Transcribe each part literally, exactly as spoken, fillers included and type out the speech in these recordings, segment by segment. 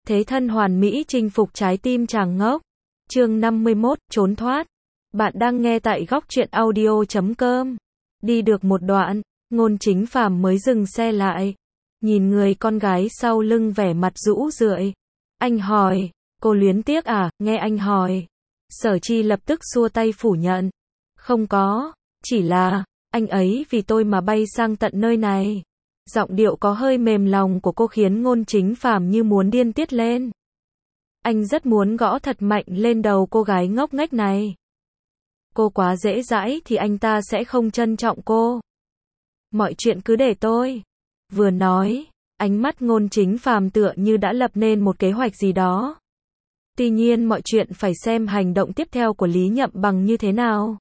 Thế thân hoàn mỹ chinh phục trái tim chàng ngốc. Chương năm mươi mốt, trốn thoát. Bạn đang nghe tại góc truyện audio chấm com. Đi được một đoạn, Ngôn Chính Phàm mới dừng xe lại. Nhìn người con gái sau lưng vẻ mặt rũ rượi. Anh hỏi, cô luyến tiếc à, nghe anh hỏi. Sở Chi lập tức xua tay phủ nhận. Không có, chỉ là, anh ấy vì tôi mà bay sang tận nơi này. Giọng điệu có hơi mềm lòng của cô khiến Ngôn Chính Phàm như muốn điên tiết lên. Anh rất muốn gõ thật mạnh lên đầu cô gái ngốc nghếch này. Cô quá dễ dãi thì anh ta sẽ không trân trọng cô. Mọi chuyện cứ để tôi. Vừa nói, ánh mắt Ngôn Chính Phàm tựa như đã lập nên một kế hoạch gì đó. Tuy nhiên mọi chuyện phải xem hành động tiếp theo của Lý Nhậm Bằng như thế nào.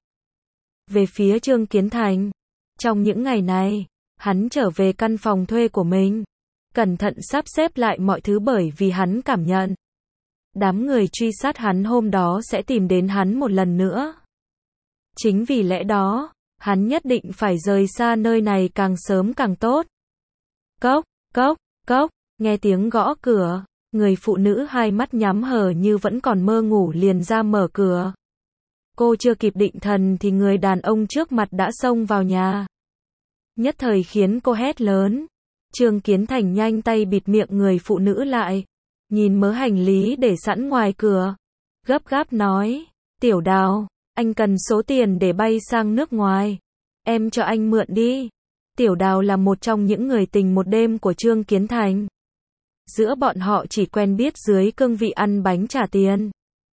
Về phía Trương Kiến Thành, trong những ngày này, hắn trở về căn phòng thuê của mình, cẩn thận sắp xếp lại mọi thứ bởi vì hắn cảm nhận đám người truy sát hắn hôm đó sẽ tìm đến hắn một lần nữa. Chính vì lẽ đó, hắn nhất định phải rời xa nơi này càng sớm càng tốt. Cốc, cốc, cốc, nghe tiếng gõ cửa, người phụ nữ hai mắt nhắm hờ như vẫn còn mơ ngủ liền ra mở cửa. Cô chưa kịp định thần thì người đàn ông trước mặt đã xông vào nhà. Nhất thời khiến cô hét lớn. Trương Kiến Thành nhanh tay bịt miệng người phụ nữ lại. Nhìn mớ hành lý để sẵn ngoài cửa. Gấp gáp nói, Tiểu Đào, anh cần số tiền để bay sang nước ngoài. Em cho anh mượn đi. Tiểu Đào là một trong những người tình một đêm của Trương Kiến Thành. Giữa bọn họ chỉ quen biết dưới cương vị ăn bánh trả tiền.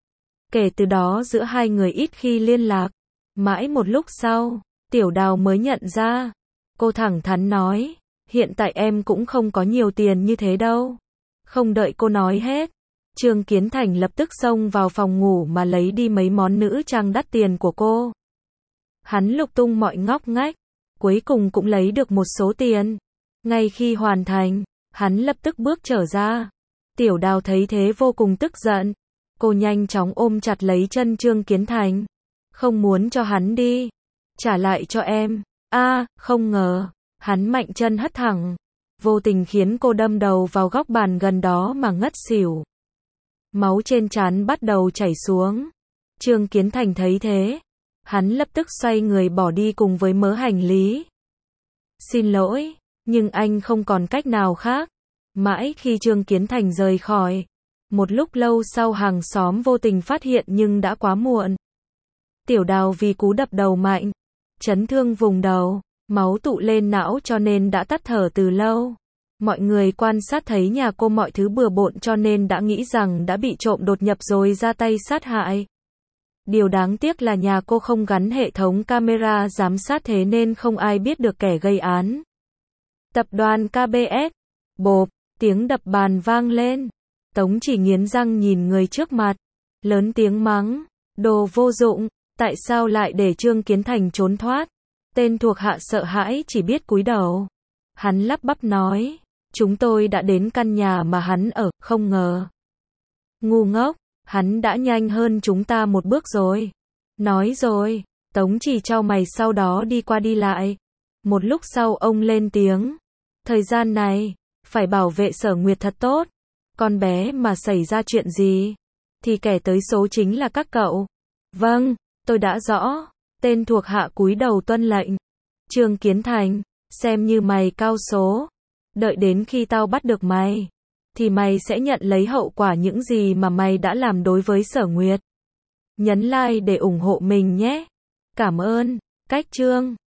Kể từ đó giữa hai người ít khi liên lạc. Mãi một lúc sau, Tiểu Đào mới nhận ra. Cô thẳng thắn nói, hiện tại em cũng không có nhiều tiền như thế đâu. Không đợi cô nói hết, Trương Kiến Thành lập tức xông vào phòng ngủ mà lấy đi mấy món nữ trang đắt tiền của cô. Hắn lục tung mọi ngóc ngách, cuối cùng cũng lấy được một số tiền. Ngay khi hoàn thành, hắn lập tức bước trở ra. Tiểu Đào thấy thế vô cùng tức giận. Cô nhanh chóng ôm chặt lấy chân Trương Kiến Thành. Không muốn cho hắn đi. Trả lại cho em. A, à, không ngờ. Hắn mạnh chân hất thẳng. Vô tình khiến cô đâm đầu vào góc bàn gần đó mà ngất xỉu. Máu trên trán bắt đầu chảy xuống. Trương Kiến Thành thấy thế. Hắn lập tức xoay người bỏ đi cùng với mớ hành lý. Xin lỗi, nhưng anh không còn cách nào khác. Mãi khi Trương Kiến Thành rời khỏi. Một lúc lâu sau hàng xóm vô tình phát hiện nhưng đã quá muộn. Tiểu Đào vì cú đập đầu mạnh, chấn thương vùng đầu, máu tụ lên não cho nên đã tắt thở từ lâu. Mọi người quan sát thấy nhà cô mọi thứ bừa bộn cho nên đã nghĩ rằng đã bị trộm đột nhập rồi ra tay sát hại. Điều đáng tiếc là nhà cô không gắn hệ thống camera giám sát thế nên không ai biết được kẻ gây án. Tập đoàn ca bê ét. Bộp, tiếng đập bàn vang lên. Tống Chỉ nghiến răng nhìn người trước mặt, lớn tiếng mắng, đồ vô dụng, tại sao lại để Trương Kiến Thành trốn thoát? Tên thuộc hạ sợ hãi chỉ biết cúi đầu. Hắn lắp bắp nói, chúng tôi đã đến căn nhà mà hắn ở, không ngờ. Ngu ngốc, hắn đã nhanh hơn chúng ta một bước rồi. Nói rồi, Tống Chỉ chau mày sau đó đi qua đi lại. Một lúc sau ông lên tiếng, thời gian này, phải bảo vệ Sở Nguyệt thật tốt. Con bé mà xảy ra chuyện gì, thì kẻ tới số chính là các cậu. Vâng, tôi đã rõ. Tên thuộc hạ cúi đầu tuân lệnh. Trương Kiến Thành, xem như mày cao số. Đợi đến khi tao bắt được mày, thì mày sẽ nhận lấy hậu quả những gì mà mày đã làm đối với Sở Nguyệt. Nhấn like để ủng hộ mình nhé. Cảm ơn. Cách Trương